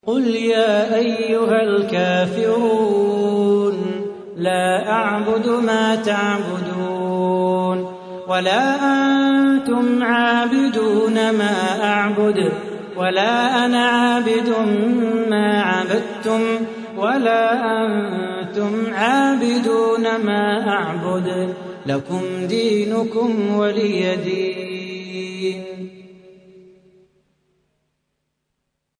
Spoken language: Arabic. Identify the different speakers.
Speaker 1: قل يا أيها الكافرون لا أعبد ما تعبدون ولا أنتم عابدون ما أعبد ولا أنا عابد ما عبدتم ولا أنتم عابدون ما أعبد لكم دينكم ولي دين.